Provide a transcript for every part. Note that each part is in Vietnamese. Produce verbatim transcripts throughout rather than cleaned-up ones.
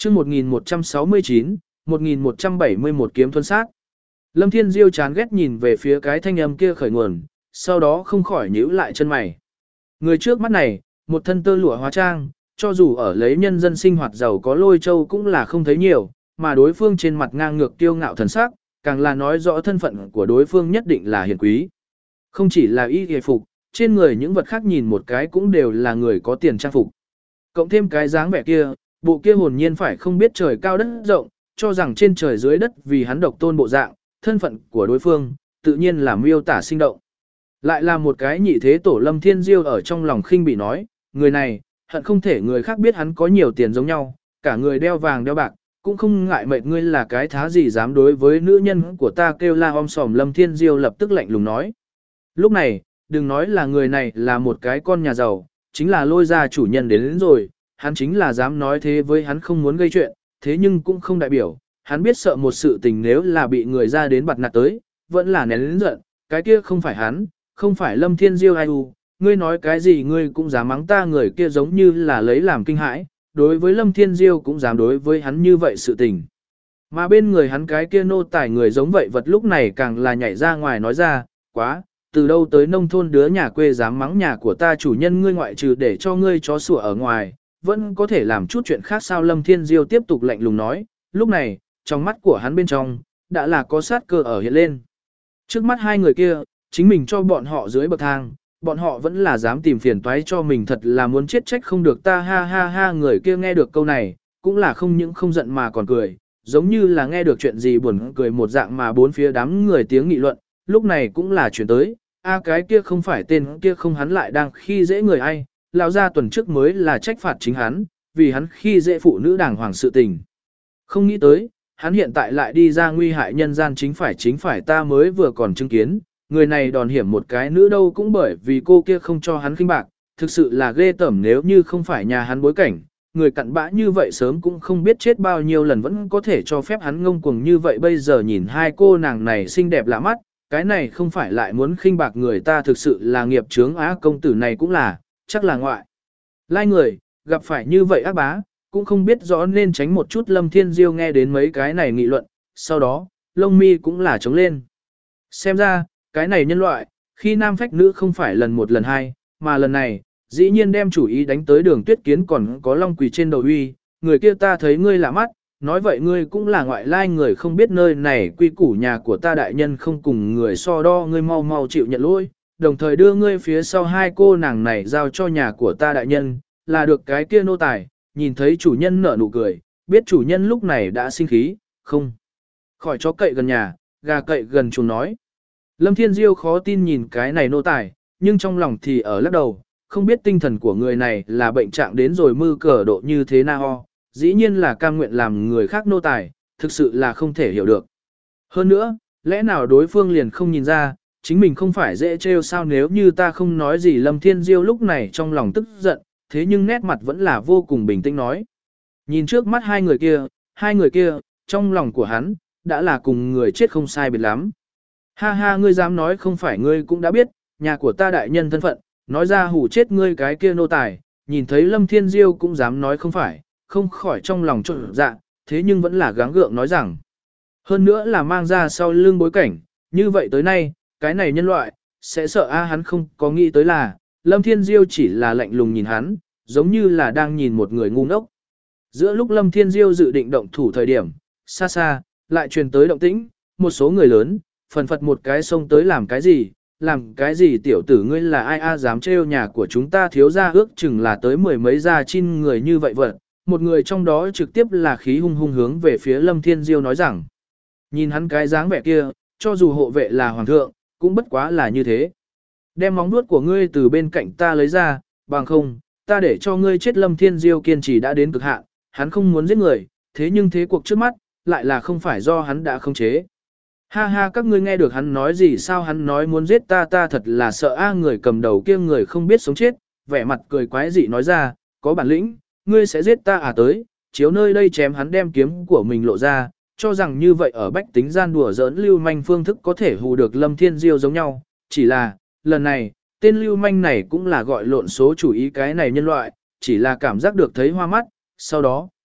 chương một nghìn một trăm sáu mươi chín, một nghìn một trăm bảy mươi mốt kiếm thuần sát. Lâm Thiên Diêu chán ghét nhìn về phía cái thanh âm kia khởi nguồn, sau đó không khỏi nhíu lại chân mày. Người trước mắt này, một thân tơ lụa hóa trang, cho dù ở lấy nhân dân sinh hoạt giàu có Lôi Châu cũng là không thấy nhiều, mà đối phương trên mặt ngang ngược kiêu ngạo thần sắc, càng là nói rõ thân phận của đối phương nhất định là hiền quý. Không chỉ là y y phục, trên người những vật khác nhìn một cái cũng đều là người có tiền trang phục. Cộng thêm cái dáng vẻ kia, bộ kia hồn nhiên phải không biết trời cao đất rộng, cho rằng trên trời dưới đất vì hắn độc tôn bộ dạng, thân phận của đối phương, tự nhiên là miêu tả sinh động. Lại là một cái nhị thế tổ Lâm Thiên Diêu ở trong lòng khinh bị nói, người này, hận không thể người khác biết hắn có nhiều tiền giống nhau, cả người đeo vàng đeo bạc, cũng không ngại mệt ngươi là cái thá gì dám đối với nữ nhân của ta kêu la om sòm. Lâm Thiên Diêu lập tức lạnh lùng nói. Lúc này, đừng nói là người này là một cái con nhà giàu, chính là Lôi gia chủ nhân đến, đến rồi, hắn chính là dám nói thế với hắn không muốn gây chuyện, thế nhưng cũng không đại biểu, hắn biết sợ một sự tình nếu là bị người ra đến bặt nạt tới, vẫn là nén lớn giận, cái kia không phải hắn, không phải Lâm Thiên Diêu ai u, ngươi nói cái gì ngươi cũng dám mắng ta, người kia giống như là lấy làm kinh hãi, đối với Lâm Thiên Diêu cũng dám đối với hắn như vậy sự tình. Mà bên người hắn cái kia nô tài người giống vậy vật lúc này càng là nhảy ra ngoài nói ra, quá, từ đâu tới nông thôn đứa nhà quê dám mắng nhà của ta chủ nhân, ngươi ngoại trừ để cho ngươi chó sủa ở ngoài, vẫn có thể làm chút chuyện khác sao? Lâm Thiên Diêu tiếp tục lạnh lùng nói, lúc này, trong mắt của hắn bên trong, đã là có sát cơ ở hiện lên. Trước mắt hai người kia, chính mình cho bọn họ dưới bậc thang, bọn họ vẫn là dám tìm phiền toái cho mình, thật là muốn chết trách không được ta, ha ha ha. Người kia nghe được câu này, cũng là không những không giận mà còn cười, giống như là nghe được chuyện gì buồn cười một dạng, mà bốn phía đám người tiếng nghị luận, lúc này cũng là chuyển tới, a cái kia không phải tên kia không, hắn lại đang khi dễ người ai, lão gia tuần trước mới là trách phạt chính hắn, vì hắn khi dễ phụ nữ đàng hoàng sự tình. Không nghĩ tới, hắn hiện tại lại đi ra nguy hại nhân gian, chính phải chính phải ta mới vừa còn chứng kiến, người này đòn hiểm một cái nữ đâu cũng bởi vì cô kia không cho hắn khinh bạc, thực sự là ghê tởm, nếu như không phải nhà hắn bối cảnh, người cặn bã như vậy sớm cũng không biết chết bao nhiêu lần vẫn có thể cho phép hắn ngông cuồng như vậy. Bây giờ nhìn hai cô nàng này xinh đẹp lạ mắt, cái này không phải lại muốn khinh bạc người ta, thực sự là nghiệp chướng á. Công tử này cũng là, chắc là ngoại lai người, gặp phải như vậy ác bá, cũng không biết rõ nên tránh một chút. Lâm Thiên Diêu nghe đến mấy cái này nghị luận, sau đó, lông mi cũng là trống lên. Xem ra, cái này nhân loại, khi nam phách nữ không phải lần một lần hai, mà lần này, dĩ nhiên đem chủ ý đánh tới Đường Tuyết Kiến còn có Long Quỳ trên đầu uy, người kia ta thấy ngươi lạ mắt, nói vậy ngươi cũng là ngoại lai người, không biết nơi này quy củ nhà của ta đại nhân không cùng người so đo, ngươi mau mau chịu nhận lỗi, đồng thời đưa ngươi phía sau hai cô nàng này giao cho nhà của ta đại nhân, là được. Cái kia nô tài, nhìn thấy chủ nhân nở nụ cười, biết chủ nhân lúc này đã sinh khí, không khỏi chó cậy gần nhà, gà cậy gần chuồng nói. Lâm Thiên Diêu khó tin nhìn cái này nô tài, nhưng trong lòng thì ở lắc đầu, không biết tinh thần của người này là bệnh trạng đến rồi mư cờ độ như thế nào, dĩ nhiên là cam nguyện làm người khác nô tài, thực sự là không thể hiểu được. Hơn nữa, lẽ nào đối phương liền không nhìn ra, chính mình không phải dễ trêu sao? Nếu như ta không nói gì. Lâm Thiên Diêu lúc này trong lòng tức giận, thế nhưng nét mặt vẫn là vô cùng bình tĩnh nói. Nhìn trước mắt hai người kia, hai người kia, trong lòng của hắn, đã là cùng người chết không sai biệt lắm. Ha ha, ngươi dám nói không phải, ngươi cũng đã biết, nhà của ta đại nhân thân phận, nói ra hù chết ngươi cái kia nô tài. Nhìn thấy Lâm Thiên Diêu cũng dám nói không phải, không khỏi trong lòng trộn dạ, thế nhưng vẫn là gắng gượng nói rằng. Hơn nữa là mang ra sau lưng bối cảnh, như vậy tới nay, cái này nhân loại, sẽ sợ a hắn không có nghĩ tới là, Lâm Thiên Diêu chỉ là lạnh lùng nhìn hắn, giống như là đang nhìn một người ngu ngốc. Giữa lúc Lâm Thiên Diêu dự định động thủ thời điểm, xa xa, lại truyền tới động tĩnh, một số người lớn, phần phật một cái xông tới. Làm cái gì, làm cái gì tiểu tử ngươi là ai a, dám trêu nhà của chúng ta thiếu gia, ước chừng là tới mười mấy gia chin người như vậy vật. Một người trong đó trực tiếp là khí hung hung hướng về phía Lâm Thiên Diêu nói rằng, nhìn hắn cái dáng vẻ kia, cho dù hộ vệ là hoàng thượng, cũng bất quá là như thế. Đem móng vuốt của ngươi từ bên cạnh ta lấy ra, bằng không, ta để cho ngươi chết. Lâm Thiên Diêu kiên trì đã đến cực hạn, hắn không muốn giết người, thế nhưng thế cuộc trước mắt, lại là không phải do hắn đã khống chế. Ha ha, các ngươi nghe được hắn nói gì sao? Hắn nói muốn giết ta, ta thật là sợ a. Người cầm đầu kia người không biết sống chết, vẻ mặt cười quái dị nói ra, có bản lĩnh, ngươi sẽ giết ta à? Tới, chiếu nơi đây chém hắn. Đem kiếm của mình lộ ra, cho rằng như vậy ở bách tính gian đùa giỡn lưu manh phương thức có thể hù được Lâm Thiên Diêu giống nhau, chỉ là, lần này, tên lưu manh này cũng là gọi lộn số chủ ý cái này nhân loại, chỉ là cảm giác được thấy hoa mắt, sau đó,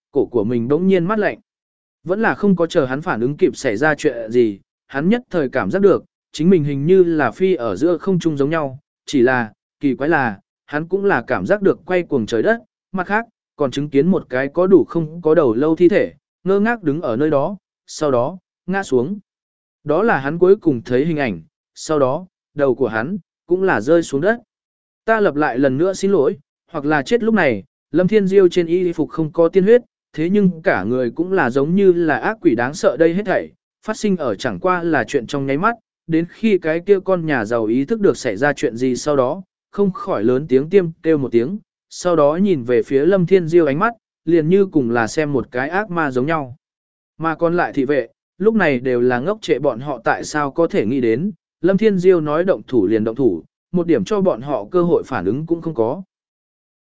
cổ của mình bỗng nhiên mát lạnh. Vẫn là không có chờ hắn phản ứng kịp xảy ra chuyện gì, hắn nhất thời cảm giác được, chính mình hình như là phi ở giữa không trung giống nhau, chỉ là, kỳ quái là, hắn cũng là cảm giác được quay cuồng trời đất, mặt khác, còn chứng kiến một cái có đủ không có đầu lâu thi thể, ngơ ngác đứng ở nơi đó, sau đó, ngã xuống. Đó là hắn cuối cùng thấy hình ảnh, sau đó, đầu của hắn, cũng là rơi xuống đất. Ta lập lại lần nữa xin lỗi, hoặc là chết lúc này, Lâm Thiên Diêu trên y phục không có tiên huyết, thế nhưng cả người cũng là giống như là ác quỷ đáng sợ đây hết thảy, phát sinh ở chẳng qua là chuyện trong nháy mắt, đến khi cái kia con nhà giàu ý thức được xảy ra chuyện gì sau đó, không khỏi lớn tiếng tiêm kêu một tiếng, sau đó nhìn về phía Lâm Thiên Diêu ánh mắt, liền như cùng là xem một cái ác ma giống nhau. Mà còn lại thị vệ, lúc này đều là ngốc trệ bọn họ tại sao có thể nghĩ đến, Lâm Thiên Diêu nói động thủ liền động thủ, một điểm cho bọn họ cơ hội phản ứng cũng không có.